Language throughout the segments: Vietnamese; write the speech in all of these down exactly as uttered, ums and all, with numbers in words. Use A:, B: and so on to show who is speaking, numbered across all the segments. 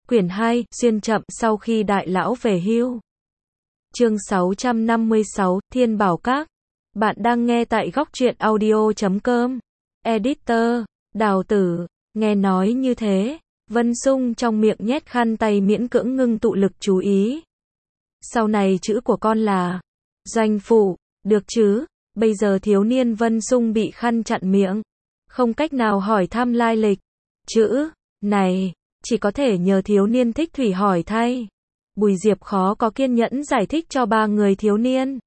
A: Quyển hai, xuyên chậm sau khi đại lão về hưu. Chương sáu trăm năm mươi sáu, Thiên Bảo Các. Bạn đang nghe tại góc truyện audio chấm com. Editor, Đào Tử. Nghe nói như thế, Vân Sung trong miệng nhét khăn tay miễn cưỡng ngưng tụ lực chú ý. Sau này chữ của con là Doanh Phụ, được chứ? Bây giờ thiếu niên Vân Sung bị khăn chặn miệng, không cách nào hỏi thăm lai lịch. Chữ này chỉ có thể nhờ thiếu niên Thích Thủy hỏi thay. Bùi Diệp khó có kiên nhẫn giải thích cho ba người thiếu niên.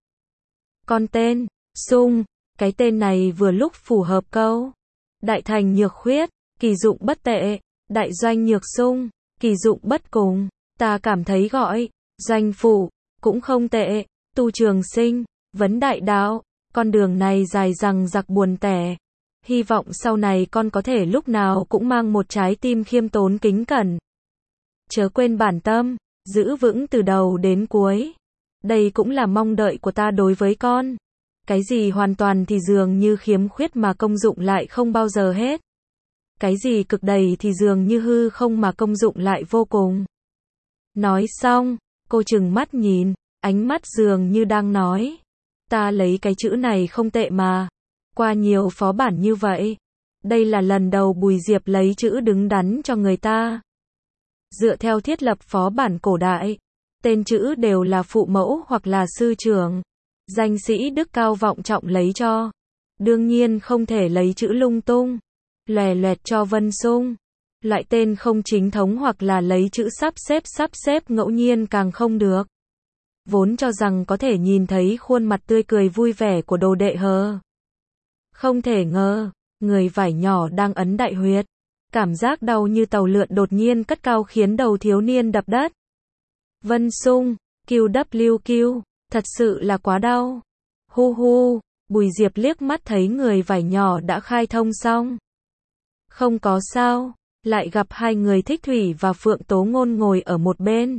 A: Con tên Sung, cái tên này vừa lúc phù hợp câu. Đại thành nhược khuyết, kỳ dụng bất tệ. Đại doanh nhược sung, kỳ dụng bất cùng. Ta cảm thấy gọi Doanh Phụ cũng không tệ. Tu trường sinh, vấn đại đạo, con đường này dài dằng dặc buồn tẻ. Hy vọng sau này con có thể lúc nào cũng mang một trái tim khiêm tốn kính cẩn. Chớ quên bản tâm, giữ vững từ đầu đến cuối. Đây cũng là mong đợi của ta đối với con. Cái gì hoàn toàn thì dường như khiếm khuyết mà công dụng lại không bao giờ hết. Cái gì cực đầy thì dường như hư không mà công dụng lại vô cùng. Nói xong, cô trừng mắt nhìn, ánh mắt dường như đang nói. Ta lấy cái chữ này không tệ mà. Qua nhiều phó bản như vậy, đây là lần đầu Bùi Diệp lấy chữ đứng đắn cho người ta. Dựa theo thiết lập phó bản cổ đại, tên chữ đều là phụ mẫu hoặc là sư trưởng. Danh sĩ đức cao vọng trọng lấy cho. Đương nhiên không thể lấy chữ lung tung, lòe loẹt cho Vân Sung. Loại tên không chính thống hoặc là lấy chữ sắp xếp sắp xếp ngẫu nhiên càng không được. Vốn cho rằng có thể nhìn thấy khuôn mặt tươi cười vui vẻ của đồ đệ hờ. Không thể ngờ, người vải nhỏ đang ấn đại huyệt. Cảm giác đau như tàu lượn đột nhiên cất cao khiến đầu thiếu niên đập đất. Vân Sung, Q W Q, thật sự là quá đau. Hu hu, Bùi Diệp liếc mắt thấy người vải nhỏ đã khai thông xong. Không có sao, lại gặp hai người Thích Thủy và Phượng Tố Ngôn ngồi ở một bên.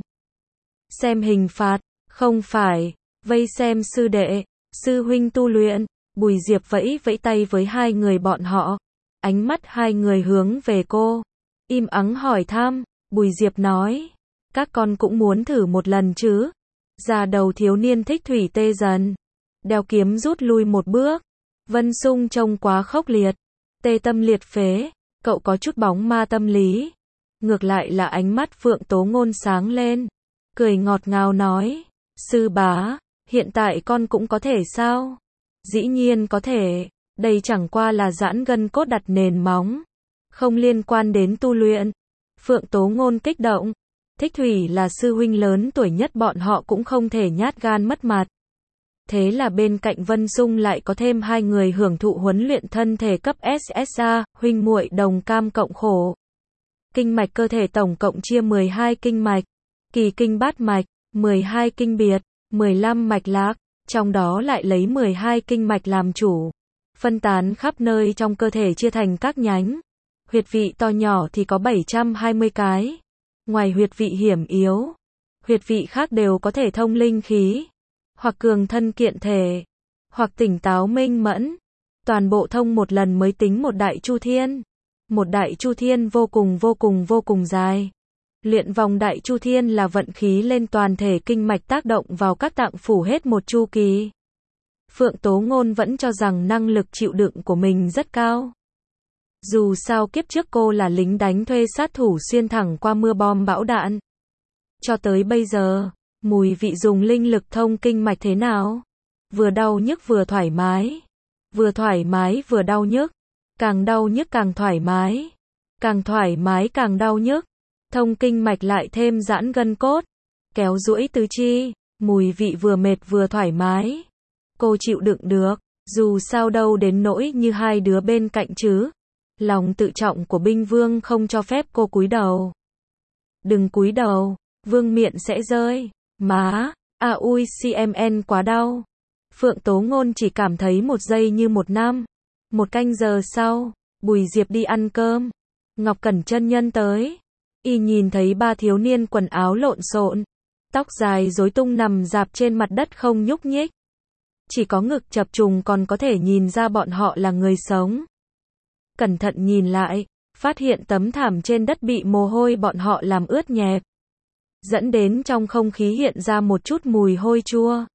A: Xem hình phạt, không phải, vây xem sư đệ, sư huynh tu luyện. Bùi Diệp vẫy vẫy tay với hai người bọn họ. Ánh mắt hai người hướng về cô. Im ắng hỏi thăm. Bùi Diệp nói. Các con cũng muốn thử một lần chứ. Da đầu thiếu niên Thích Thủy tê dần. Đeo kiếm rút lui một bước. Vân Sung trông quá khốc liệt. Tê tâm liệt phế. Cậu có chút bóng ma tâm lý. Ngược lại là ánh mắt Phượng Tố Ngôn sáng lên. Cười ngọt ngào nói. Sư bá, hiện tại con cũng có thể sao? Dĩ nhiên có thể, đây chẳng qua là giãn gân cốt đặt nền móng, không liên quan đến tu luyện. Phượng Tố Ngôn kích động, Thích Thủy là sư huynh lớn tuổi nhất bọn họ cũng không thể nhát gan mất mặt. Thế là bên cạnh Vân Sung lại có thêm hai người hưởng thụ huấn luyện thân thể cấp S S A, huynh muội đồng cam cộng khổ. Kinh mạch cơ thể tổng cộng chia mười hai kinh mạch, kỳ kinh bát mạch, mười hai kinh biệt, mười lăm mạch lạc. Trong đó lại lấy mười hai kinh mạch làm chủ, phân tán khắp nơi trong cơ thể chia thành các nhánh. Huyệt vị to nhỏ thì có bảy trăm hai mươi cái. Ngoài huyệt vị hiểm yếu, huyệt vị khác đều có thể thông linh khí, hoặc cường thân kiện thể, hoặc tỉnh táo minh mẫn. Toàn bộ thông một lần mới tính một đại chu thiên. Một đại chu thiên vô cùng vô cùng vô cùng dài. Luyện vòng đại chu thiên là vận khí lên toàn thể kinh mạch tác động vào các tạng phủ hết một chu kỳ. Phượng Tố Ngôn vẫn cho rằng năng lực chịu đựng của mình rất cao. Dù sao kiếp trước cô là lính đánh thuê sát thủ xuyên thẳng qua mưa bom bão đạn. Cho tới bây giờ, mùi vị dùng linh lực thông kinh mạch thế nào? Vừa đau nhức vừa thoải mái. Vừa thoải mái vừa đau nhức. Càng đau nhức càng thoải mái. Càng thoải mái càng đau nhức. Thông kinh mạch lại thêm giãn gân cốt, kéo duỗi tứ chi, mùi vị vừa mệt vừa thoải mái. Cô chịu đựng được, dù sao đâu đến nỗi như hai đứa bên cạnh chứ. Lòng tự trọng của binh vương không cho phép cô cúi đầu. Đừng cúi đầu, vương miện sẽ rơi. Má, à ui cmn quá đau. Phượng Tố Ngôn chỉ cảm thấy một giây như một năm. Một canh giờ sau, Bùi Diệp đi ăn cơm. Ngọc Cẩn chân nhân tới. Y nhìn thấy ba thiếu niên quần áo lộn xộn, tóc dài rối tung nằm rạp trên mặt đất không nhúc nhích. Chỉ có ngực chập trùng còn có thể nhìn ra bọn họ là người sống. Cẩn thận nhìn lại, phát hiện tấm thảm trên đất bị mồ hôi bọn họ làm ướt nhẹp, dẫn đến trong không khí hiện ra một chút mùi hôi chua.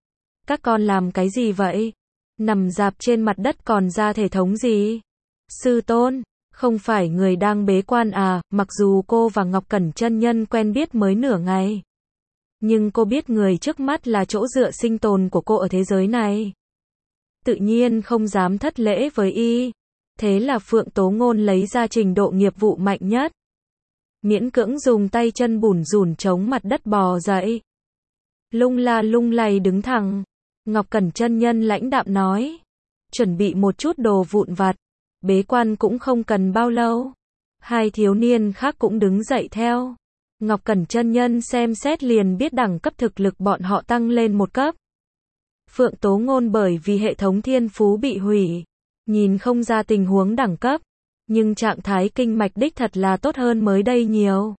A: Các con làm cái gì vậy? Nằm rạp trên mặt đất còn ra thể thống gì? Sư tôn, không phải người đang bế quan à? Mặc dù cô và Ngọc Cẩn chân nhân quen biết mới nửa ngày, nhưng cô biết người trước mắt là chỗ dựa sinh tồn của cô ở thế giới này, tự nhiên không dám thất lễ với y. Thế là Phượng Tố Ngôn lấy ra trình độ nghiệp vụ mạnh nhất, miễn cưỡng dùng tay chân bủn rủn chống mặt đất bò dậy, lung la lung lay đứng thẳng. Ngọc Cẩn chân nhân lãnh đạm nói, chuẩn bị một chút đồ vụn vặt, bế quan cũng không cần bao lâu. Hai thiếu niên khác cũng đứng dậy theo. Ngọc Cẩn chân nhân xem xét liền biết đẳng cấp thực lực bọn họ tăng lên một cấp. Phượng Tố Ngôn bởi vì hệ thống thiên phú bị hủy, nhìn không ra tình huống đẳng cấp, nhưng trạng thái kinh mạch đích thật là tốt hơn mới đây nhiều.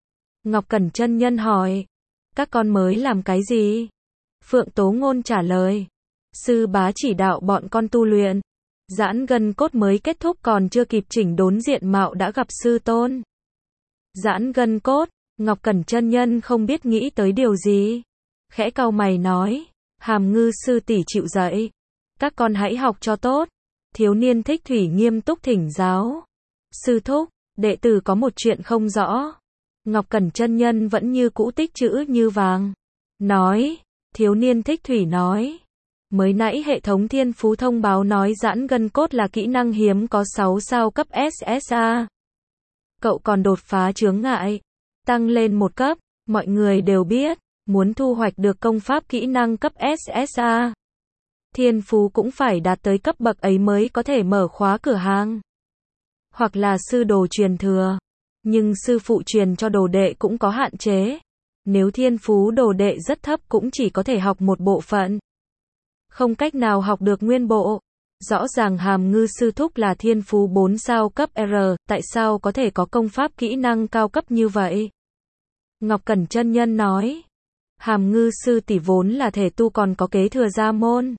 A: Ngọc Cẩn chân nhân hỏi, các con mới làm cái gì? Phượng Tố Ngôn trả lời, sư bá chỉ đạo bọn con tu luyện, giãn gân cốt mới kết thúc còn chưa kịp chỉnh đốn diện mạo đã gặp sư tôn. Giãn gân cốt, Ngọc Cẩn chân nhân không biết nghĩ tới điều gì, khẽ cau mày nói, Hàm Ngư sư tỷ chịu dạy, các con hãy học cho tốt. Thiếu niên Thích Thủy nghiêm túc thỉnh giáo, sư thúc, đệ tử có một chuyện không rõ. Ngọc Cẩn chân nhân vẫn như cũ tích chữ như vàng, nói, thiếu niên Thích Thủy nói, mới nãy hệ thống thiên phú thông báo nói giãn gân cốt là kỹ năng hiếm có sáu sao cấp ét ét a. Cậu còn đột phá chướng ngại, tăng lên một cấp, mọi người đều biết, muốn thu hoạch được công pháp kỹ năng cấp ét ét a, thiên phú cũng phải đạt tới cấp bậc ấy mới có thể mở khóa cửa hàng, hoặc là sư đồ truyền thừa. Nhưng sư phụ truyền cho đồ đệ cũng có hạn chế, nếu thiên phú đồ đệ rất thấp cũng chỉ có thể học một bộ phận, không cách nào học được nguyên bộ. Rõ ràng Hàm Ngư sư thúc là thiên phú bốn sao cấp R, tại sao có thể có công pháp kỹ năng cao cấp như vậy? Ngọc Cẩn chân nhân nói, Hàm Ngư sư tỷ vốn là thể tu còn có kế thừa gia môn,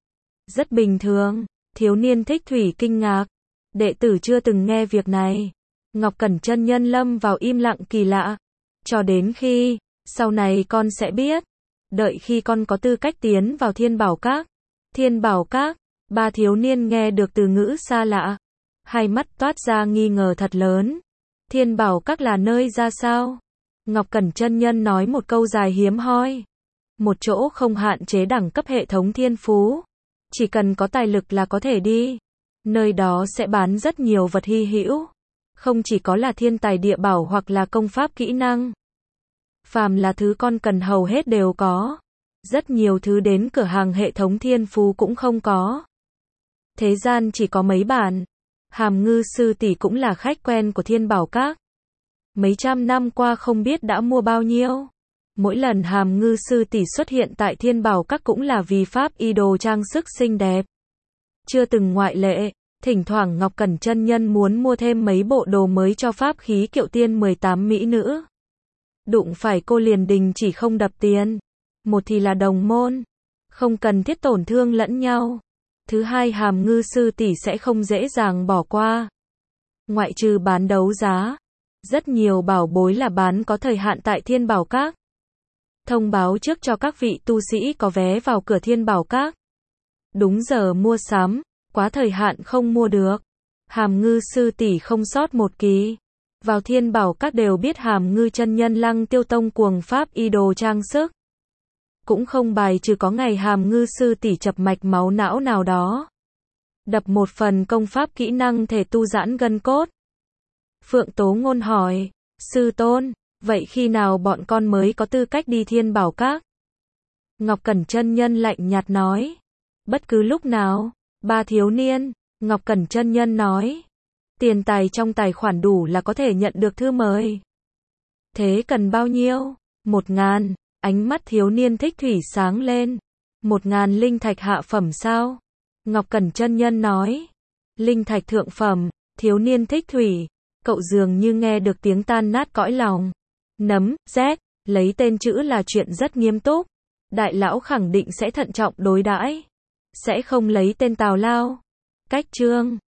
A: rất bình thường. Thiếu niên Thích Thủy kinh ngạc, đệ tử chưa từng nghe việc này. Ngọc Cẩn chân nhân lâm vào im lặng kỳ lạ, cho đến khi, sau này con sẽ biết, đợi khi con có tư cách tiến vào Thiên Bảo Các. Thiên Bảo Các, ba thiếu niên nghe được từ ngữ xa lạ, hai mắt toát ra nghi ngờ thật lớn. Thiên Bảo Các là nơi ra sao? Ngọc Cẩn chân nhân nói một câu dài hiếm hoi, một chỗ không hạn chế đẳng cấp hệ thống thiên phú, chỉ cần có tài lực là có thể đi. Nơi đó sẽ bán rất nhiều vật hy hữu, không chỉ có là thiên tài địa bảo hoặc là công pháp kỹ năng, phàm là thứ con cần hầu hết đều có. Rất nhiều thứ đến cửa hàng hệ thống thiên phú cũng không có. Thế gian chỉ có mấy bản. Hàm Ngư sư tỷ cũng là khách quen của Thiên Bảo Các, mấy trăm năm qua không biết đã mua bao nhiêu. Mỗi lần Hàm Ngư sư tỷ xuất hiện tại Thiên Bảo Các cũng là vì pháp y đồ trang sức xinh đẹp, chưa từng ngoại lệ. Thỉnh thoảng Ngọc Cẩn chân nhân muốn mua thêm mấy bộ đồ mới cho pháp khí Kiệu Tiên mười tám mỹ nữ, đụng phải cô liền đình chỉ không đập tiền. Một thì là đồng môn, không cần thiết tổn thương lẫn nhau. Thứ hai, Hàm Ngư sư tỷ sẽ không dễ dàng bỏ qua. Ngoại trừ bán đấu giá, rất nhiều bảo bối là bán có thời hạn tại Thiên Bảo Các. Thông báo trước cho các vị tu sĩ có vé vào cửa Thiên Bảo Các, đúng giờ mua sắm, quá thời hạn không mua được. Hàm Ngư sư tỷ không sót một kỳ. Vào Thiên Bảo Các đều biết Hàm Ngư chân nhân Lăng Tiêu Tông cuồng pháp y đồ trang sức, cũng không bài trừ có ngày Hàm Ngư sư tỷ chập mạch máu não nào đó, đập một phần công pháp kỹ năng thể tu giãn gân cốt. Phượng Tố Ngôn hỏi, sư tôn, vậy khi nào bọn con mới có tư cách đi Thiên Bảo Các? Ngọc Cẩn chân nhân lạnh nhạt nói, bất cứ lúc nào. Ba thiếu niên, Ngọc Cẩn chân nhân nói, tiền tài trong tài khoản đủ là có thể nhận được thư mời. Thế cần bao nhiêu? Một ngàn. Ánh mắt thiếu niên Thích Thủy sáng lên. Một ngàn linh thạch hạ phẩm sao? Ngọc Cẩn chân nhân nói, linh thạch thượng phẩm. Thiếu niên Thích Thủy, cậu dường như nghe được tiếng tan nát cõi lòng. Nấm, rét, lấy tên chữ là chuyện rất nghiêm túc. Đại lão khẳng định sẽ thận trọng đối đãi, sẽ không lấy tên tào lao. Cách chương